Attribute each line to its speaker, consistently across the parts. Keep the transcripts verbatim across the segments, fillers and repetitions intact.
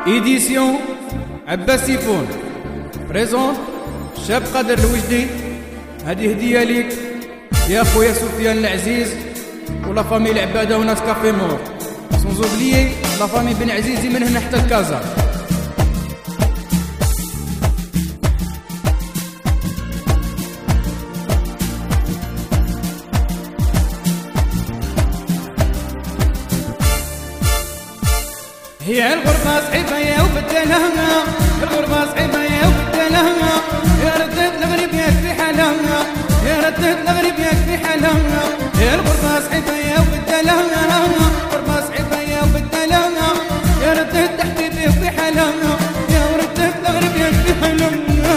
Speaker 1: إيديسيون عباس سيفون بريزونت شاب قادر الوجدي. هذه هدية ليك يا خويا سفيان العزيز ولا فامي العبادة وناس كافي مور سون زوبليي لا فامي بن عزيزي من هنا حتى الكازا. هي الغربة صعيبة يا وبدلها، الغربة صعيبة يا وبدلها، يا ردت المغرب ياك في حالها، يا ردت المغرب ياك في حالها. هي الغربة صعيبة يا وبدلها، الغربة صعيبة يا وبدلها، يا ردت حبيبي في حالها، يا ردت المغرب ياك في حالها.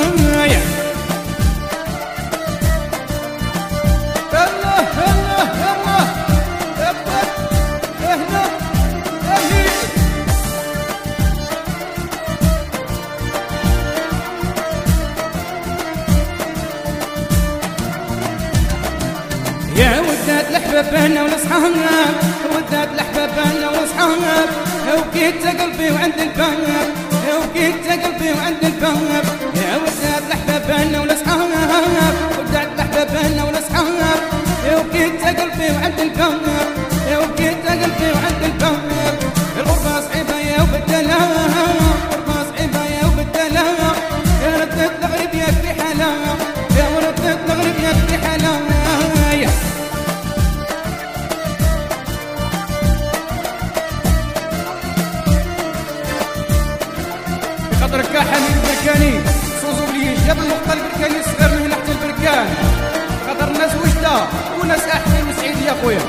Speaker 1: يا ودات لحبابنا ولصحاب، ودات لحبابنا ولصحاب، وكيت قلبي وعند الباب، وكيت قلبي وعند الباب. يا ودات لحبابنا ولصحاب، ودات لحبابنا ولصحاب، وكيت قلبي وعند الباب، وكيت قلبي وعند الباب. الغربة صعيبة يا وبدلها، الغربة صعيبة يا وبدلها، يا ردت المغرب ياك في حالها، يا ردت المغرب ياك في حالها. خاطرك حميد البركاني صوزولي جاب النقطة البركاني صغير من هنا حتى البركان، خاطر الناس وجدة وناس أحسن وسعيد يا خويا.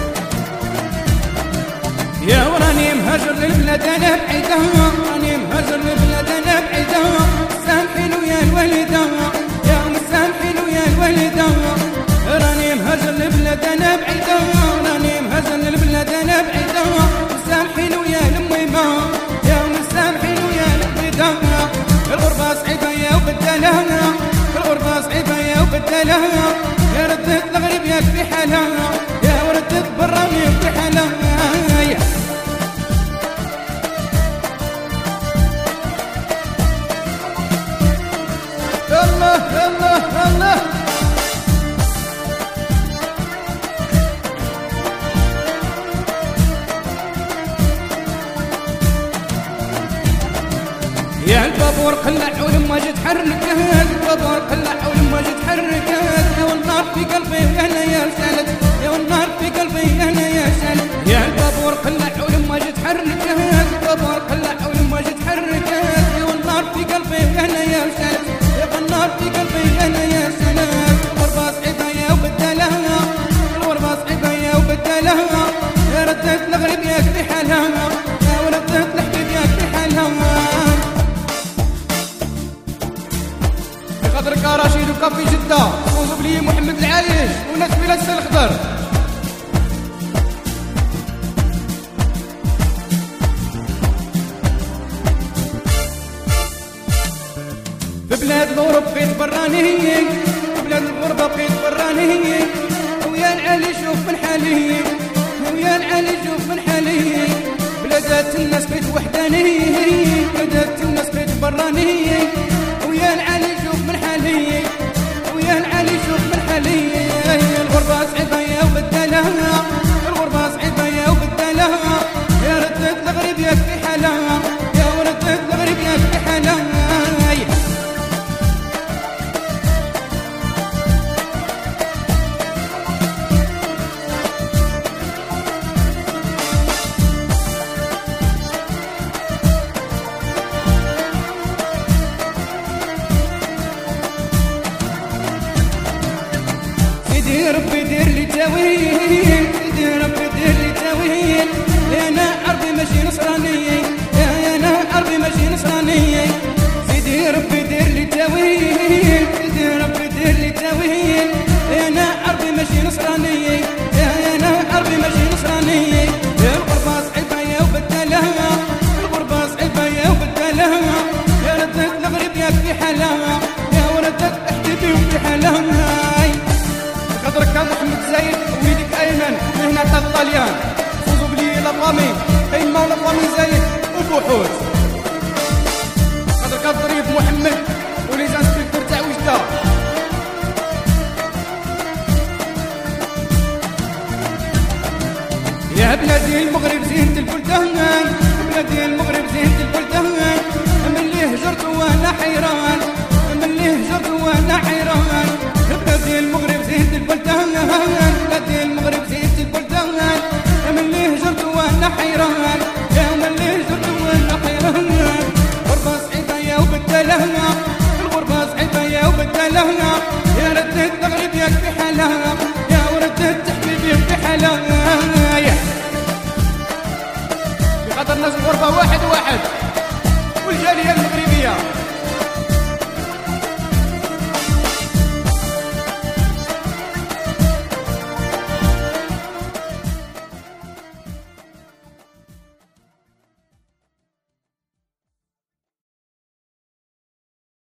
Speaker 1: يا وراني مهاجر للبلاد أنا بعيدة، راني مهاجر للبلاد أنا بعيدة، سامحين ويا الوالدة، يا مسامحين ويا الوالدة. راني مهاجر للبلاد أنا بعيدة، راني مهاجر للبلاد أنا بعيدة، مسامحين ويا الميمة، يا مسامحين ويا الميمة. الغربة صعيبة يا وبدلها، الغربة صعيبة يا وبدلها، يا ردت المغرب ياك في حالها، يا وردت برا ياك في حالها. الله الله الله يا البابور قلع ولما جيت حركت، البابور قلع ولما جيت حركت، يا والنار في قلبي انا يا سالت، يا والنار في قلبي انا يا سالت. يا البابور قلع ولما جيت حركت، البابور قلع ولما جيت حركت، يا والنار في قلبي انا يا سالت، يا والنار في قلبي انا يا سالت. الغربة صعيبة يا وبدلها، الغربة صعيبة يا وبدلها، يا ردت المغرب ياك في حالها، يا وردت الحبيب ياك في حالها. خاطرك رشيد وكافي جدة وزبلي محمد العايش وناس بلاد الخضر. في بلاد الغرب بقيت براني، في بلاد الغربة بقيت براني، ويا العالي شوف من حالي، ويا العالي شوف من حالي. بلادات الناس بقيت وحداني، بلادات الناس بقيت براني، ويا العالي شوف من حالي، ويا العالي شوف من حالي. الغربة صعيبة يا وبدلها، الغربة صعيبة يا وبدلها، يا ردت المغرب ياك في حالها، يا ردت المغرب ياك في حالها. سيدي ربي دير لي تاويل، سيدي ربي دير لي تاويل، يا انا عربي ماشي نصراني، يا انا عربي ماشي نصراني. سيدي ربي دير لي تاويل، سيدي ربي دير لي تاويل، يا انا عربي ماشي نصراني، يا انا عربي ماشي نصراني. يا الغربة صعيبة يا وبدلها، الغربة صعيبة يا وبدلها، يا ردت المغرب ياك في حالها، يا وردت حبيبي وفي حالها. خاطرك محمد زايد ويدك ايمن من هنا حتى الطليان، فوزوا بلي لافامي ايما ولافامي زايد وبوحوت. يا بلادي المغرب زينة البلدان، بلادي المغرب زينة البلدان، من اللي هجرت وانا حيران، من اللي هجرت وانا حيران، بلادي المغرب زينة البلدان.